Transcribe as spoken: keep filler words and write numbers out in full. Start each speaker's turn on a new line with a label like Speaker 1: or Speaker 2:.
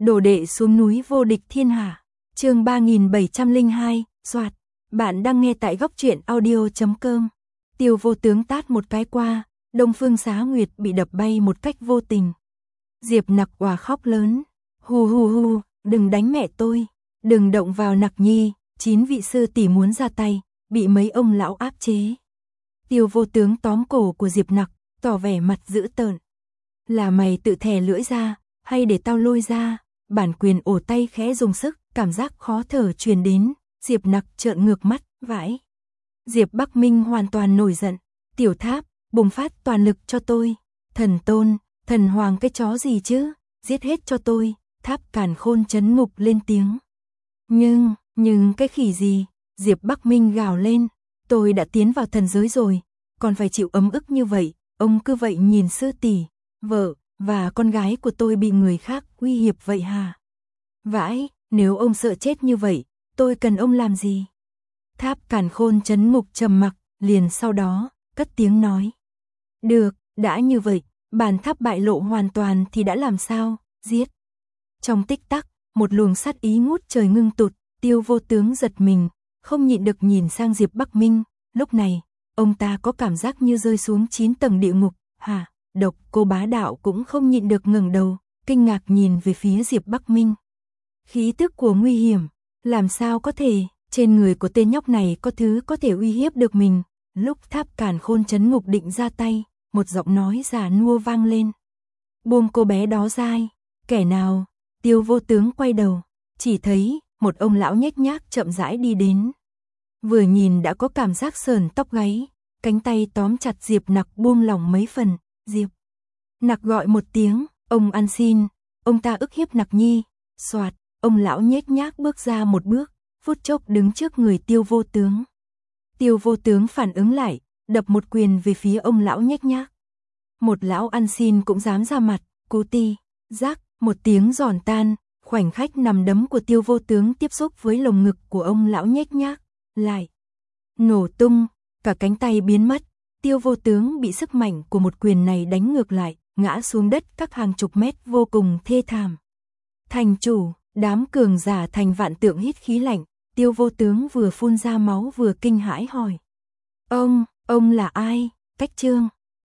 Speaker 1: Đồ đệ xuống núi vô địch thiên hạ. Chương ba nghìn bảy trăm lẻ hai, soạt. Bạn đang nghe tại góc truyện audio chấm com. Tiêu Vô Tướng tát một cái qua, Đông Phương Xá Nguyệt bị đập bay một cách vô tình. Diệp Nặc òa khóc lớn, "Hù hù hù, đừng đánh mẹ tôi, đừng động vào Nặc Nhi, chín vị sư tỷ muốn ra tay, bị mấy ông lão áp chế." Tiêu Vô Tướng tóm cổ của Diệp Nặc, tỏ vẻ mặt dữ tợn. "Là mày tự thè lưỡi ra, hay để tao lôi ra?" Bản Quyền ổ tay khẽ dùng sức, cảm giác khó thở truyền đến, Diệp Nặc trợn ngược mắt, vãi. Diệp Bắc Minh hoàn toàn nổi giận, "Tiểu Tháp, bùng phát toàn lực cho tôi, thần tôn, thần hoàng cái chó gì chứ, giết hết cho tôi." Tháp Càn Khôn chấn ngục lên tiếng. Nhưng, nhưng cái khỉ gì? Diệp Bắc Minh gào lên, "Tôi đã tiến vào thần giới rồi, còn phải chịu ấm ức như vậy, ông cứ vậy nhìn sư tỷ, vợ và con gái của tôi bị người khác uy hiếp vậy hả? Vãi, nếu ông sợ chết như vậy, tôi cần ông làm gì?" Tháp Càn Khôn chấn ngục trầm mặc, liền sau đó, cất tiếng nói. "Được, đã như vậy, bản tháp bại lộ hoàn toàn thì đã làm sao, giết." Trong tích tắc, một luồng sát ý ngút trời ngưng tụt, Tiêu Vô Tướng giật mình, không nhịn được nhìn sang Diệp Bắc Minh, lúc này, ông ta có cảm giác như rơi xuống chín tầng địa ngục, hả? Độc Cô Bá Đạo cũng không nhịn được ngẩng đầu, kinh ngạc nhìn về phía Diệp Bắc Minh. Khí tức của nguy hiểm, làm sao có thể, trên người của tên nhóc này có thứ có thể uy hiếp được mình. Lúc Tháp Càn Khôn chấn ngục định ra tay, một giọng nói già nua vang lên. "Buông cô bé đó ra." "Kẻ nào?" Tiêu Vô Tướng quay đầu, chỉ thấy một ông lão nhếch nhác chậm rãi đi đến. Vừa nhìn đã có cảm giác sờn tóc gáy, cánh tay tóm chặt Diệp Nặc buông lỏng mấy phần. Diệp Nặc gọi một tiếng, "Ông ăn xin." Ông ta ức hiếp Nặc Nhi. Soạt, ông lão nhếch nhác bước ra một bước, phút chốc đứng trước người Tiêu Vô Tướng. Tiêu Vô Tướng phản ứng lại, đập một quyền về phía ông lão nhếch nhác. Một lão ăn xin cũng dám ra mặt, cú ti, rắc, một tiếng giòn tan, khoảnh khắc nằm đấm của Tiêu Vô Tướng tiếp xúc với lồng ngực của ông lão nhếch nhác, lại nổ tung, cả cánh tay biến mất. Tiêu Vô Tướng bị sức mạnh của một quyền này đánh ngược lại, ngã xuống đất các hàng chục mét vô cùng thê thảm. "Thành chủ." Đám cường giả thành vạn tượng hít khí lạnh, Tiêu Vô Tướng vừa phun ra máu vừa kinh hãi hỏi. Ông, ông là ai? Cách chương